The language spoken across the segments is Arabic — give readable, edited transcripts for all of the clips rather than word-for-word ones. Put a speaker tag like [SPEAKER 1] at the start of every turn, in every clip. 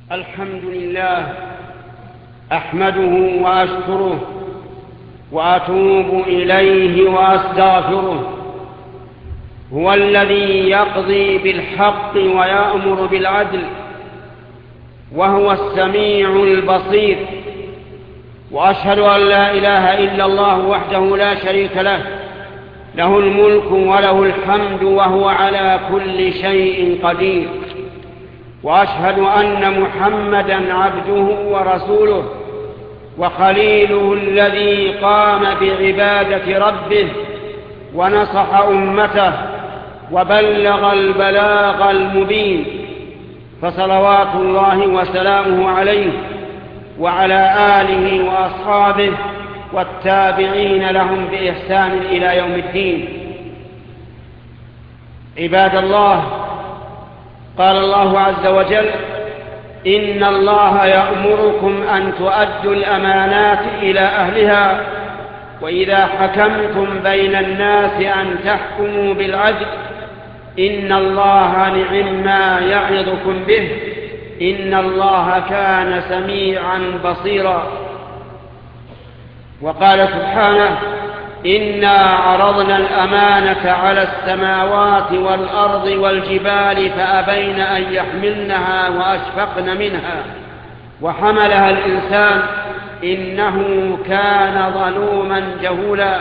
[SPEAKER 1] الحمد لله أحمده وأشكره وأتوب إليه وأستغفره. هو الذي يقضي بالحق ويأمر بالعدل، وهو السميع البصير. وأشهد أن لا إله إلا الله وحده لا شريك له، له الملك وله الحمد وهو على كل شيء قدير. وأشهد أن محمدًا عبده ورسوله وخليله الذي قام بعبادة ربه ونصح أمته وبلغ البلاغ المبين، فصلوات الله وسلامه عليه وعلى آله وأصحابه والتابعين لهم بإحسان إلى يوم الدين. عباد الله، قال الله عز وجل: إن الله يأمركم أن تؤدوا الأمانات إلى أهلها وإذا حكمتم بين الناس أن تحكموا بالعدل إن الله نعم يعظكم به إن الله كان سميعا بصيرا. وقال سبحانه: إنا عرضنا الأمانة على السماوات والأرض والجبال فأبين أن يحملنها وأشفقن منها وحملها الإنسان إنه كان ظلوما جهولا.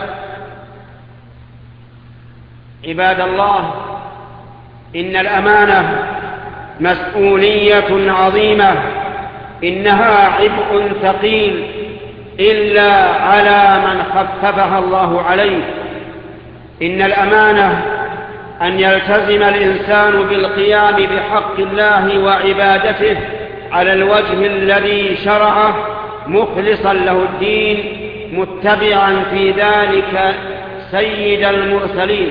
[SPEAKER 1] عباد الله، إن الأمانة مسؤولية عظيمة، إنها عبء ثقيل إلا على من خففها الله عليه. إن الأمانة أن يلتزم الإنسان بالقيام بحق الله وعبادته على الوجه الذي شرعه مخلصا له الدين، متبعا في ذلك سيد المرسلين.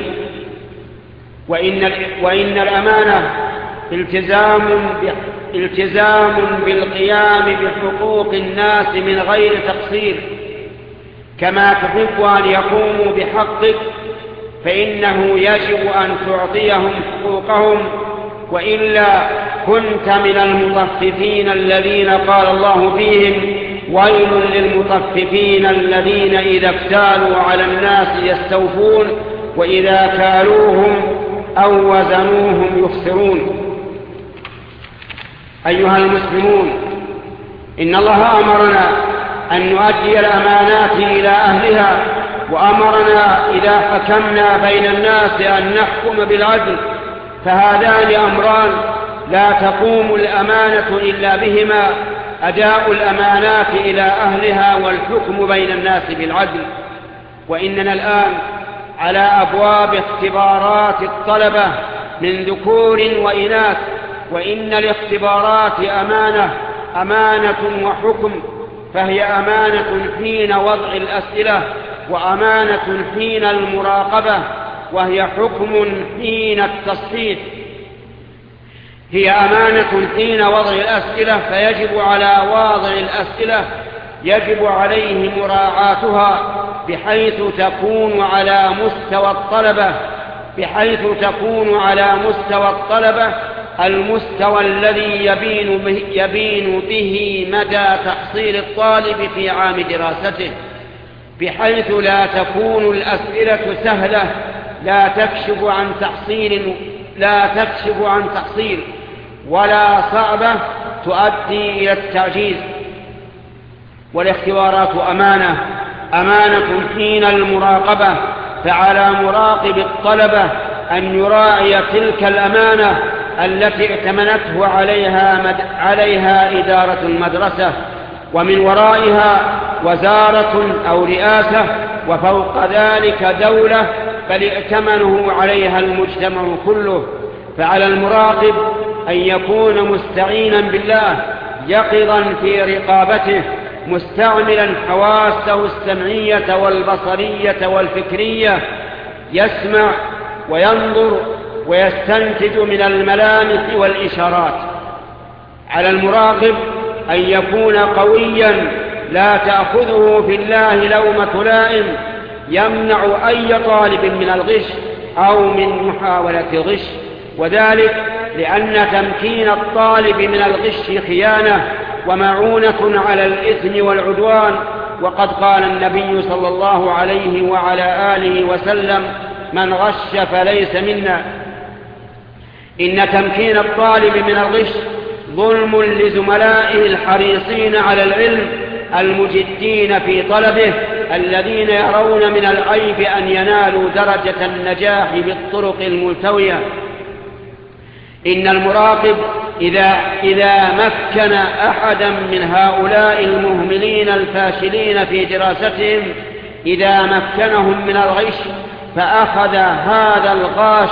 [SPEAKER 1] وإن الأمانة التزام بالقيام بحقوق الناس من غير تقصير، كما تحب أن يقوموا بحقك فإنه يجب أن تعطيهم حقوقهم، وإلا كنت من المطففين الذين قال الله فيهم: ويل للمطففين الذين إذا اكتالوا على الناس يستوفون وإذا كالوهم أو وزنوهم يخسرون. أيها المسلمون، إن الله أمرنا أن نؤدي الأمانات إلى أهلها، وأمرنا إذا حكمنا بين الناس أن نحكم بالعدل، فهذان أمران لا تقوم الأمانة إلا بهما: أداء الأمانات إلى أهلها والحكم بين الناس بالعدل. وإننا الآن على أبواب اختبارات الطلبة من ذكور وإناث، وإن الاختبارات أمانة وحكم، فهي أمانة حين وضع الأسئلة، وأمانة حين المراقبة، وهي حكم حين التصحيح. هي أمانة حين وضع الأسئلة، فيجب على واضع الأسئلة يجب عليه مراعاتها بحيث تكون على مستوى الطلبة المستوى الذي يبين به مدى تحصيل الطالب في عام دراسته، بحيث لا تكون الأسئلة سهلة لا تكشف عن تحصيل ولا صعبة تؤدي إلى التعجيز. والاختبارات أمانة حين المراقبة، فعلى مراقب الطلبة أن يراعي تلك الأمانة التي ائتمنته عليها إدارة المدرسة، ومن ورائها وزارة أو رئاسة، وفوق ذلك دولة، بل ائتمنه عليها المجتمع كله. فعلى المراقب أن يكون مستعينا بالله يقظا في رقابته، مستعملا حواسه السمعية والبصرية والفكرية، يسمع وينظر ويستنتج من الملامح والإشارات. على المراقب أن يكون قويا لا تأخذه في الله لومة لائم يمنع أي طالب من الغش أو من محاولة الغش، وذلك لأن تمكين الطالب من الغش خيانة ومعونة على الإثم والعدوان. وقد قال النبي صلى الله عليه وعلى آله وسلم: من غش فليس منا. إن تمكين الطالب من الغش ظلم لزملائه الحريصين على العلم المجدين في طلبه، الذين يرون من العيب أن ينالوا درجة النجاح بالطرق الملتوية. إن المراقب إذا مكن أحدا من هؤلاء المهملين الفاشلين في دراستهم، إذا مكنهم من الغش فأخذ هذا الغاش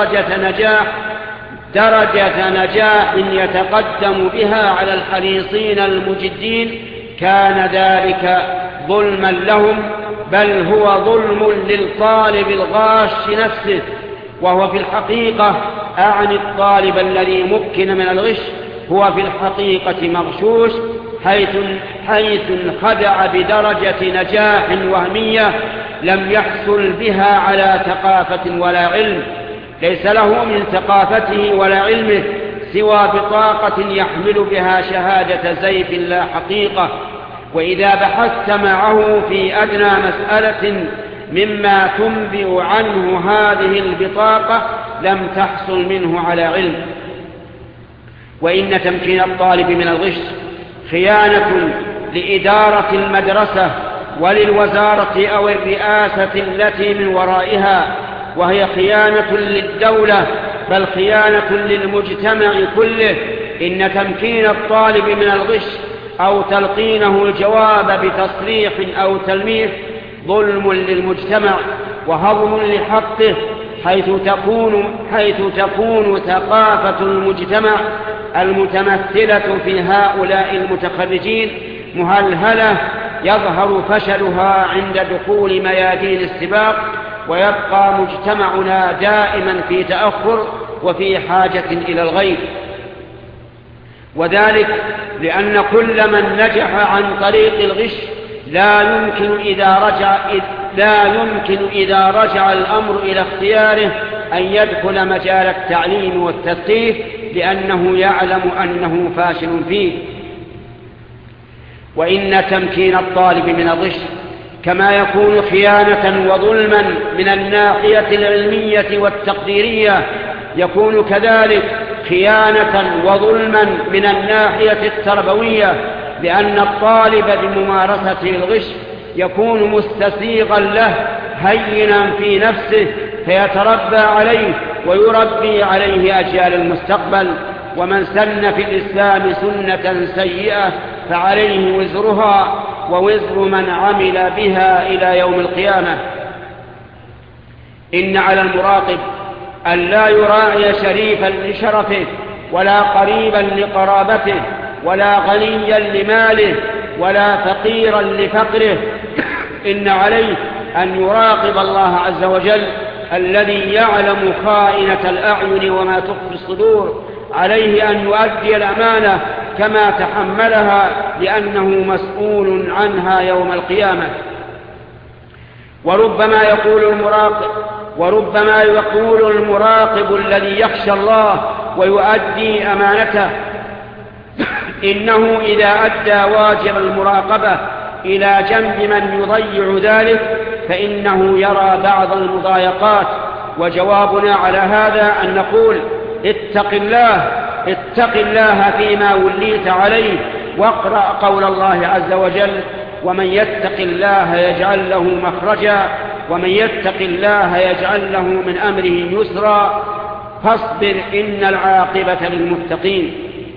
[SPEAKER 1] درجة نجاح يتقدم بها على الحريصين المجدين، كان ذلك ظلما لهم، بل هو ظلم للطالب الغاش نفسه. وهو في الحقيقة، أعني الطالب الذي مكن من الغش، هو في الحقيقة مغشوش، حيث انخدع بدرجة نجاح وهمية لم يحصل بها على ثقافة ولا علم، ليس له من ثقافته ولا علمه سوى بطاقة يحمل بها شهادة زيف لا حقيقة. وإذا بحثت معه في أدنى مسألة مما تنبئ عنه هذه البطاقة لم تحصل منه على علم. وإن تمكين الطالب من الغش خيانة لإدارة المدرسة وللوزارة أو الرئاسة التي من ورائها، وهي خيانة للدولة، بل خيانة للمجتمع كله. إن تمكين الطالب من الغش أو تلقينه الجواب بتصريح أو تلميح ظلم للمجتمع وهضم لحقه، حيث تكون ثقافة المجتمع المتمثلة في هؤلاء المتخرجين مهلهلة، يظهر فشلها عند دخول ميادين السباق، ويبقى مجتمعنا دائما في تأخر وفي حاجة إلى الغير. وذلك لأن كل من نجح عن طريق الغش لا يمكن إذا رجع الأمر إلى اختياره أن يدخل مجال التعليم والتثقيف، لأنه يعلم أنه فاشل فيه. وإن تمكين الطالب من الغش كما يكون خيانة وظلما من الناحية العلمية والتقديرية، يكون كذلك خيانة وظلما من الناحية التربوية، لأن الطالب بممارسة الغش يكون مستسيغا له هينا في نفسه، فيتربى عليه ويربي عليه أجيال المستقبل. ومن سن في الإسلام سنة سيئة فعليه وزرها ووزر من عمل بها إلى يوم القيامة. إن على المراقب أن لا يراعي شريفا لشرفه، ولا قريبا لقرابته، ولا غنيا لماله، ولا فقيرا لفقره. إن عليه أن يراقب الله عز وجل الذي يعلم خائنة الأعين وما تخفي الصدور. عليه أن يؤدي الأمانة كما تحملها، لأنه مسؤول عنها يوم القيامة. وربما يقول المراقب الذي يخشى الله ويؤدي أمانته إنه إذا أدى واجب المراقبة إلى جنب من يضيع ذلك فإنه يرى بعض المضايقات. وجوابنا على هذا أن نقول: اتق الله فيما وليت عليه، واقرأ قول الله عز وجل: ومن يتق الله يجعل له مخرجا، ومن يتق الله يجعل له من أمره يسرا، فاصبر إن العاقبة للمتقين.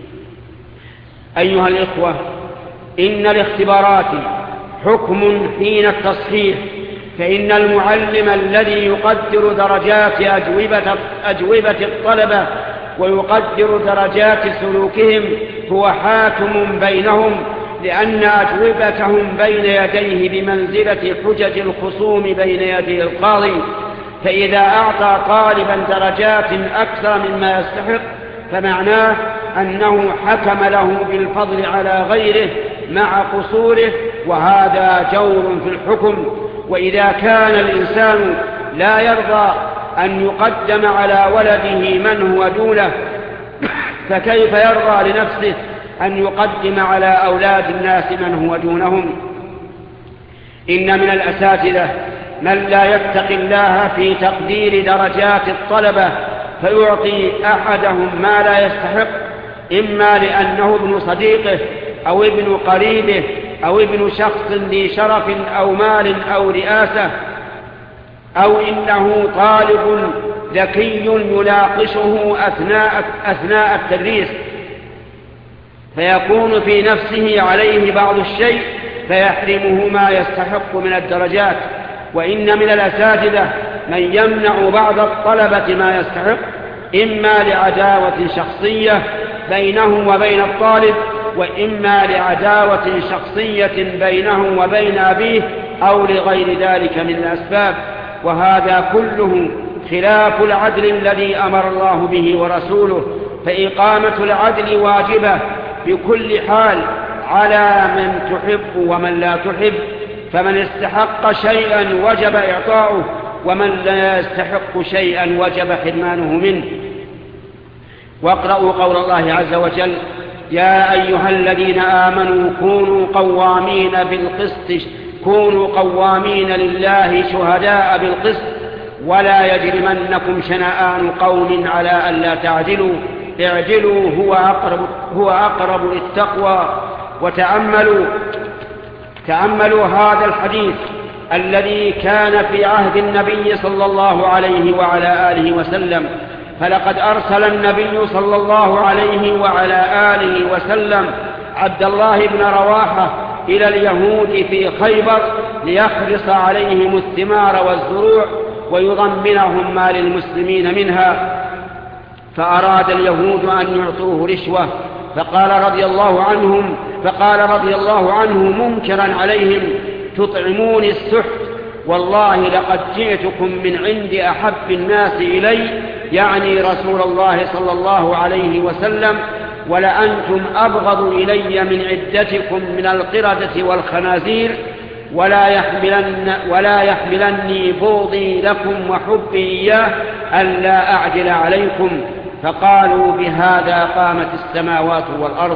[SPEAKER 1] أيها الإخوة، إن الاختبارات حكم حين التصحيح، فإن المعلم الذي يقدر درجات أجوبة الطلبة ويقدر درجات سلوكهم هو حاكم بينهم، لأن أجوبتهم بين يديه بمنزلة حجج الخصوم بين يدي القاضي. فإذا أعطى طالبا درجات أكثر مما يستحق فمعناه أنه حكم له بالفضل على غيره مع قصوره، وهذا جور في الحكم. وإذا كان الإنسان لا يرضى أن يقدم على ولده من هو دونه فكيف يرضى لنفسه أن يقدم على أولاد الناس من هو دونهم؟ إن من الأساتذة من لا يتقي الله في تقدير درجات الطلبة فيعطي أحدهم ما لا يستحق، إما لأنه ابن صديقه أو ابن قريبه أو ابن شخص ذي شرف أو مال أو رئاسة، أو إنه طالب ذكي يناقشه أثناء التدريس فيكون في نفسه عليه بعض الشيء فيحرمه ما يستحق من الدرجات. وإن من الأساتذة من يمنع بعض الطلبة ما يستحق، إما لعداوة شخصية بينه وبين الطالب، وإما لعداوة شخصية بينه وبين أبيه، أو لغير ذلك من الأسباب. وهذا كله خلاف العدل الذي أمر الله به ورسوله، فإقامة العدل واجبة بكل حال على من تحب ومن لا تحب، فمن استحق شيئا وجب إعطاؤه، ومن لا يستحق شيئا وجب حرمانه منه. واقرأوا قول الله عز وجل: يا أيها الذين آمنوا كونوا قوامين لله شهداء بالقسط ولا يجرمنكم شنآن قوم على ألا تعدلوا اعدلوا هو أقرب للتقوى. تأملوا هذا الحديث الذي كان في عهد النبي صلى الله عليه وعلى آله وسلم، فلقد أرسل النبي صلى الله عليه وعلى آله وسلم عبد الله بن رواحة إلى اليهود في خيبر ليخلص عليهم الثمار والزروع ويضمنهم ما للمسلمين منها، فأراد اليهود أن يعطوه رشوة، فقال رضي الله عنه منكرا عليهم: تطعمون السحت، والله لقد جئتكم من عند أحب الناس إلي، يعني رسول الله صلى الله عليه وسلم، ولأنتم أبغض إلي من عدتكم من القردة والخنازير، ولا يحملني بغضي لكم وحبي إياه ألا أعجل عليكم. فقالوا: بهذا قامت السماوات والأرض.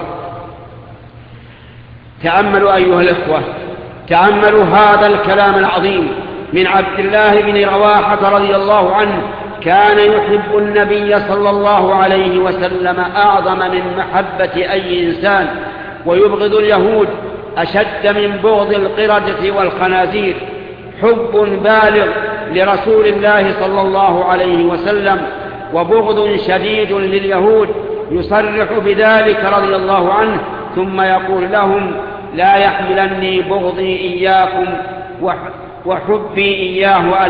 [SPEAKER 1] تأملوا أيها الإخوة، تأملوا هذا الكلام العظيم من عبد الله بن رواحة رضي الله عنه. كان يحب النبي صلى الله عليه وسلم أعظم من محبة أي إنسان، ويبغض اليهود أشد من بغض القردة والخنازير، حب بالغ لرسول الله صلى الله عليه وسلم وبغض شديد لليهود، يصرح بذلك رضي الله عنه، ثم يقول لهم: لا يحملني بغضي إياكم وحبي إياه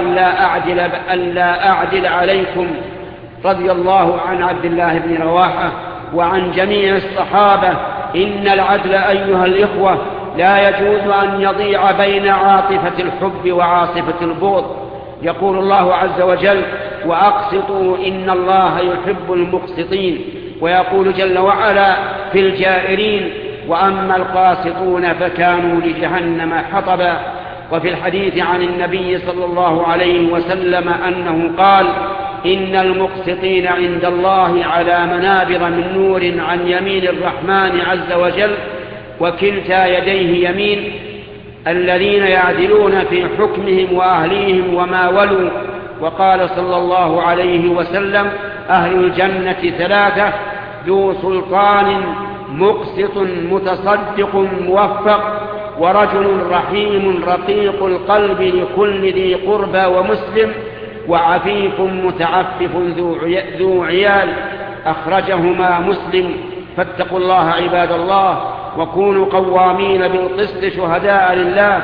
[SPEAKER 1] ألا أعدل عليكم. رضي الله عن عبد الله بن رواحة وعن جميع الصحابة. إن العدل أيها الإخوة لا يجوز أن يضيع بين عاطفة الحب وعاصفة البغض. يقول الله عز وجل: وأقسطوا إن الله يحب المقسطين. ويقول جل وعلا في الجائرين: وأما القاسطون فكانوا لجهنم حطبا. وفي الحديث عن النبي صلى الله عليه وسلم أنه قال: إن المقسطين عند الله على منابر من نور عن يمين الرحمن عز وجل، وكلتا يديه يمين، الذين يعدلون في حكمهم وأهليهم وما ولوا. وقال صلى الله عليه وسلم: أهل الجنة ثلاثة: ذو سلطان مقسط متصدق موفق، ورجل رحيم رقيق القلب لكل ذي قربى ومسلم، وعفيف متعفف ذو عيال. أخرجهما مسلم. فاتقوا الله عباد الله، وكونوا قوامين بالقسط شهداء لله.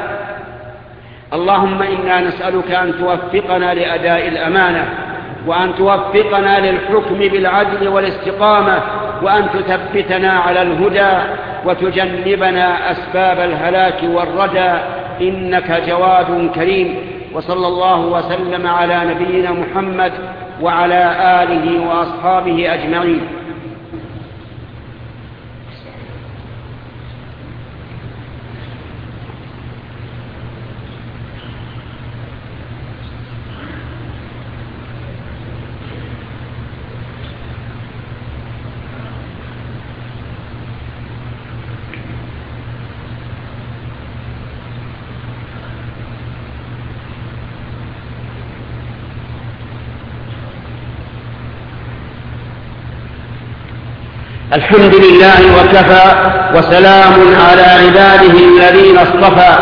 [SPEAKER 1] اللهم إنا نسألك أن توفقنا لأداء الأمانة، وأن توفقنا للحكم بالعدل والاستقامة، وأن تثبتنا على الهدى وتجنبنا أسباب الهلاك والردى، إنك جواد كريم. وصلى الله وسلم على نبينا محمد وعلى آله وأصحابه أجمعين. الحمد لله وكفى، وسلام على عباده الذين اصطفى،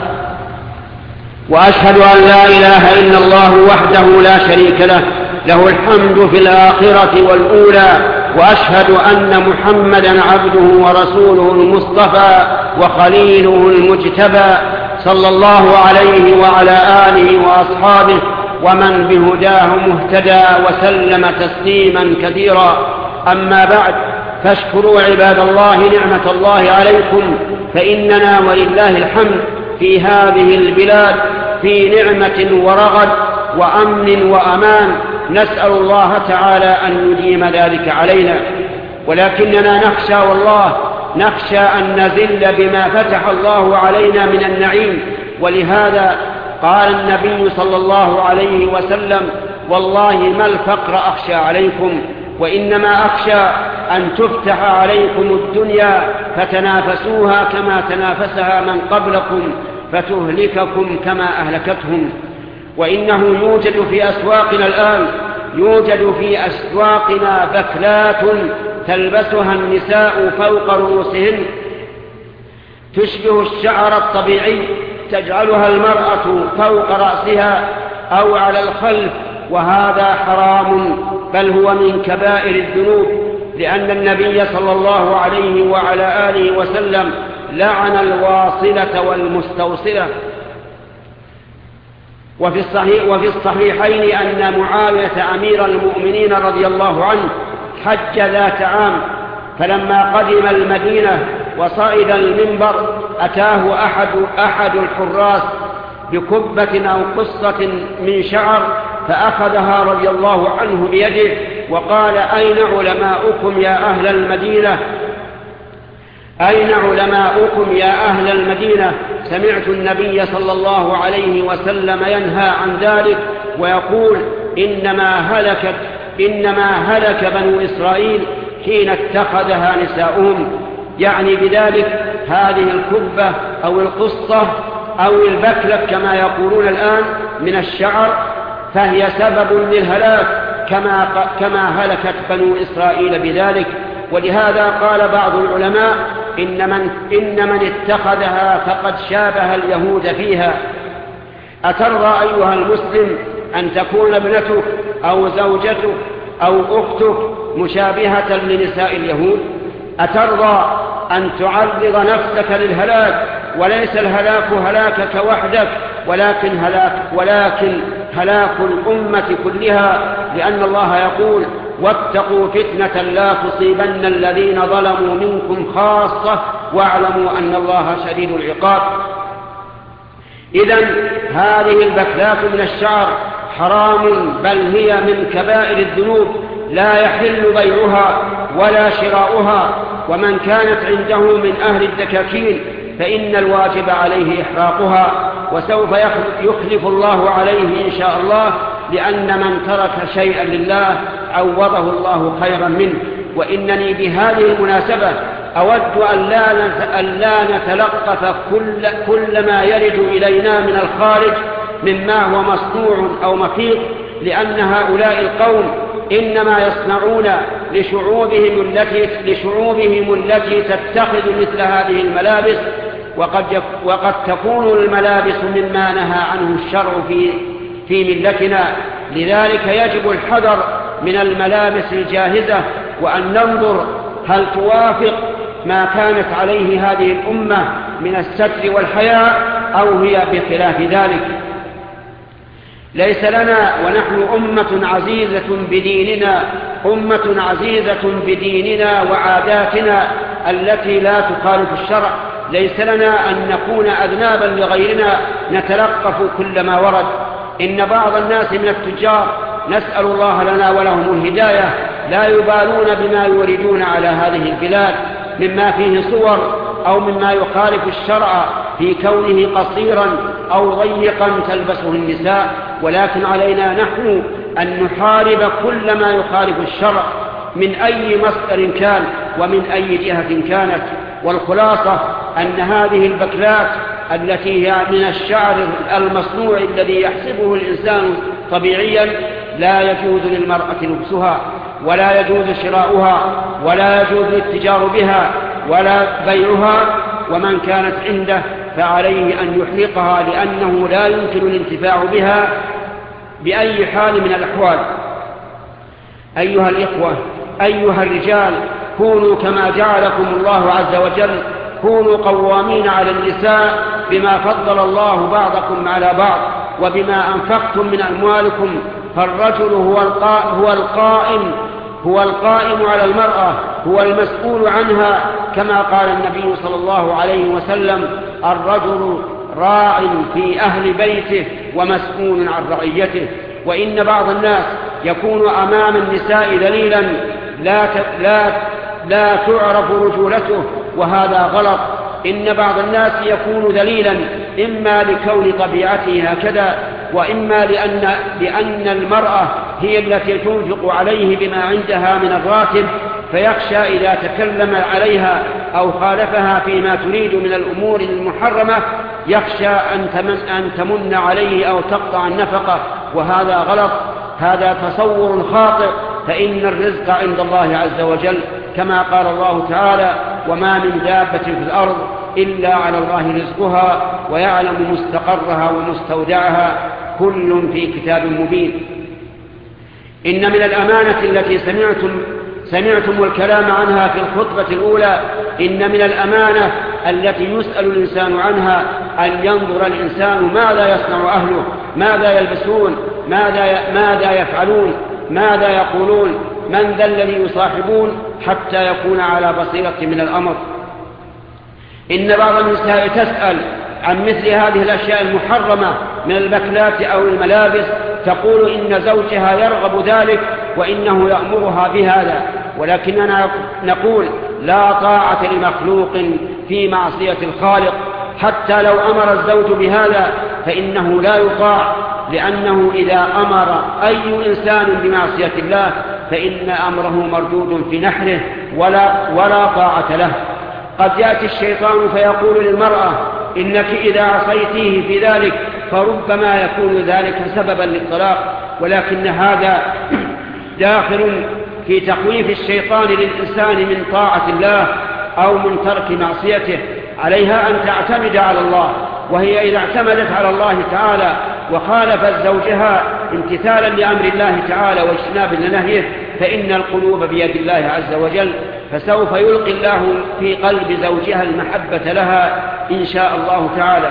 [SPEAKER 1] وأشهد أن لا إله إلا الله وحده لا شريك له، له الحمد في الآخرة والأولى، وأشهد أن محمدا عبده ورسوله المصطفى وخليله المجتبى، صلى الله عليه وعلى آله وأصحابه ومن بهداه مهتدى وسلم تسليما كثيرا. أما بعد، فاشكروا عباد الله نعمة الله عليكم، فإننا ولله الحمد في هذه البلاد في نعمة ورغد وأمن وأمان، نسأل الله تعالى أن يديم ذلك علينا، ولكننا نخشى والله نخشى أن نزل بما فتح الله علينا من النعيم. ولهذا قال النبي صلى الله عليه وسلم: والله ما الفقر أخشى عليكم، وإنما أخشى أن تفتح عليكم الدنيا فتنافسوها كما تنافسها من قبلكم فتهلككم كما أهلكتهم. وإنه يوجد في أسواقنا الآن، يوجد في أسواقنا بكلات تلبسها النساء فوق رؤوسهن تشبه الشعر الطبيعي، تجعلها المرأة فوق رأسها أو على الخلف، وهذا حرام، بل هو من كبائر الذنوب، لأن النبي صلى الله عليه وعلى آله وسلم لعن الواصلة والمستوصلة. وفي الصحيحين أن معاوية أمير المؤمنين رضي الله عنه حج ذات عام، فلما قدم المدينة وصعد المنبر أتاه أحد الحراس بكبة أو قصة من شعر، فأخذها رضي الله عنه بيده وقال: أين علماؤكم يا أهل المدينة؟ أين علماؤكم يا أهل المدينة؟ سمعت النبي صلى الله عليه وسلم ينهى عن ذلك ويقول: إنما هلك بنو إسرائيل حين اتخذها نساؤهم، يعني بذلك هذه الكبة أو القصة أو البكلة كما يقولون الآن من الشعر، فهي سبب للهلاك كما هلكت بنو إسرائيل بذلك. ولهذا قال بعض العلماء: إن من اتخذها فقد شابه اليهود فيها. أترضى أيها المسلم أن تكون ابنتك أو زوجتك أو أختك مشابهة لنساء اليهود؟ أترضى أن تعرض نفسك للهلاك؟ وليس الهلاك هلاكك وحدك، ولكن هلاك الأمة كلها، لأن الله يقول: واتقوا فتنة لا تصيبن الذين ظلموا منكم خاصة واعلموا أن الله شديد العقاب. إذن هذه البكلات من الشعر حرام، بل هي من كبائر الذنوب، لا يحل بيعها ولا شراؤها، ومن كانت عنده من أهل الدكاكين فإن الواجب عليه إحراقها، وسوف يخلف الله عليه إن شاء الله، لأن من ترك شيئا لله عوضه الله خيرا منه. وإنني بهذه المناسبة أود أن لا نتلقف كل ما يرد إلينا من الخارج مما هو مصنوع أو مخيط، لأن هؤلاء القوم إنما يصنعون لشعوبهم التي تتخذ مثل هذه الملابس، وقد تكون الملابس مما نهى عنه الشرع في ملتنا. لذلك يجب الحذر من الملابس الجاهزة، وأن ننظر هل توافق ما كانت عليه هذه الأمة من الستر والحياء أو هي بخلاف ذلك. ليس لنا، ونحن أمة عزيزة بديننا وعاداتنا التي لا تخالف الشرع، ليس لنا أن نكون أذنابا لغيرنا نتلقف كل ما ورد. إن بعض الناس من التجار، نسأل الله لنا ولهم الهداية، لا يبالون بما يريدون على هذه البلاد مما فيه صور أو مما يخالف الشرع في كونه قصيرا أو ضيقا تلبسه النساء، ولكن علينا نحن أن نحارب كل ما يخالف الشرع من أي مصدر كان ومن أي جهة كانت. والخلاصة أن هذه البكلات التي هي من الشعر المصنوع الذي يحسبه الإنسان طبيعيا لا يجوز للمرأة لبسها، ولا يجوز شراؤها ولا يجوز الاتجار بها ولا بيعها، ومن كانت عنده فعليه أن يحرقها، لأنه لا يمكن الانتفاع بها بأي حال من الأحوال. أيها الإخوة، أيها الرجال، كونوا كما جعلكم الله عز وجل، كونوا قوامين على النساء بما فضل الله بعضكم على بعض وبما أنفقتم من أموالكم. فالرجل هو القائم على المرأة، هو المسؤول عنها، كما قال النبي صلى الله عليه وسلم: الرجل راع في أهل بيته ومسؤول عن رعيته. وإن بعض الناس يكون أمام النساء ذليلا لا تعرف رجولته، وهذا غلط. إن بعض الناس يكون ذليلا إما لكون طبيعته هكذا، وإما لأن المرأة هي التي تنفق عليه بما عندها من الراتب، فيخشى إذا تكلم عليها أو خالفها فيما تريد من الأمور المحرمة يخشى أن تمن عليه أو تقطع النفقة، وهذا غلط. هذا تصور خاطئ، فإن الرزق عند الله عز وجل، كما قال الله تعالى: وما من دابة في الأرض إلا على الله رزقها ويعلم مستقرها ومستودعها كل في كتاب مبين. إن من الأمانة التي سمعتم الكلام عنها في الخطبة الأولى، إن من الأمانة التي يسأل الإنسان عنها أن ينظر الإنسان ماذا يصنع أهله، ماذا يلبسون، ماذا يفعلون، ماذا يقولون، من ذا الذي يصاحبون، حتى يكون على بصيرة من الأمر. إن بعض النساء تسأل عن مثل هذه الأشياء المحرمة من المكلات أو الملابس، تقول إن زوجها يرغب ذلك وإنه يأمرها بهذا، ولكننا نقول: لا طاعة لمخلوق في معصية الخالق. حتى لو أمر الزوج بهذا فإنه لا يطاع، لأنه إذا أمر أي إنسان بمعصية الله فإن أمره مردود في نحره ولا طاعة له. قد يأتي الشيطان فيقول للمرأة: إنك إذا عصيتيه في ذلك فربما يكون ذلك سببا للطلاق، ولكن هذا داخل في تخويف الشيطان للإنسان من طاعة الله أو من ترك معصيته. عليها أن تعتمد على الله، وهي إذا اعتمدت على الله تعالى وخالفت زوجها امتثالا لأمر الله تعالى واجتنابا لنهيه فإن القلوب بيد الله عز وجل، فسوف يلقي الله في قلب زوجها المحبة لها إن شاء الله تعالى.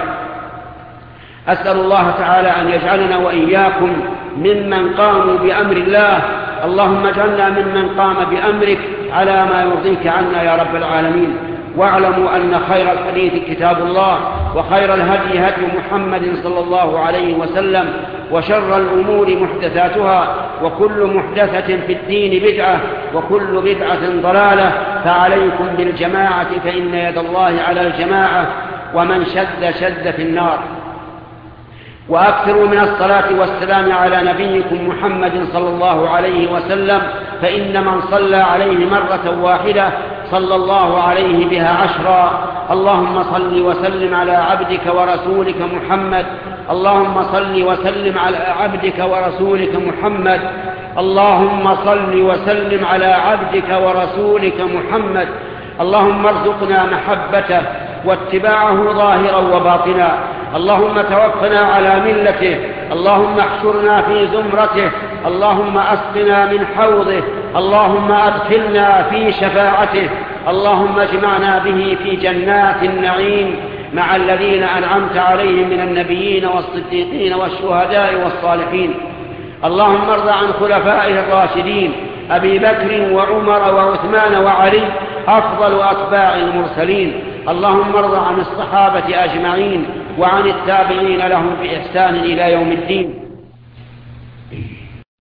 [SPEAKER 1] أسأل الله تعالى أن يجعلنا وإياكم ممن قاموا بأمر الله. اللهم اجعلنا ممن قام بأمرك على ما يرضيك عنا يا رب العالمين. واعلموا أن خير الحديث كتاب الله، وخير الهدي هدي محمد صلى الله عليه وسلم، وشر الأمور محدثاتها، وكل محدثة في الدين بدعة، وكل بدعة ضلالة. فعليكم بالجماعة فإن يد الله على الجماعة، ومن شد في النار. وأكثروا من الصلاة والسلام على نبيكم محمد صلى الله عليه وسلم، فإن من صلى عليه مرة واحدة صلى الله عليه بها 10. اللهم صل وسلم على عبدك ورسولك محمد. اللهم صل وسلم على عبدك ورسولك محمد. اللهم صل وسلم على عبدك ورسولك محمد. اللهم ارزقنا محبته واتباعه ظاهرا وباطنا. اللهم توفنا على ملته. اللهم احشرنا في زمرته. اللهم اسقنا من حوضه. اللهم ادخلنا في شفاعته. اللهم اجمعنا به في جنات النعيم مع الذين أنعمت عليهم من النبيين والصديقين والشهداء والصالحين. اللهم ارض عن خلفائه الراشدين أبي بكر وعمر وعثمان وعلي أفضل أتباع المرسلين. اللهم ارض عن الصحابة أجمعين وعن التابعين لهم بإحسان إلى يوم الدين.